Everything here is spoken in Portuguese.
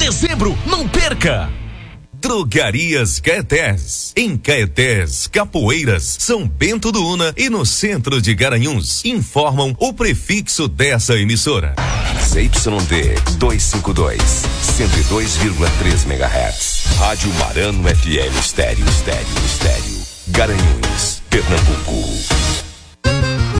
dezembro. Não perca! Drogarias Caetés, em Caetés, Capoeiras, São Bento do Una e no centro de Garanhuns, informam o prefixo dessa emissora. ZYD 252, 102,3 MHz. Rádio Marano FM Estéreo, Garanhuns, Pernambuco.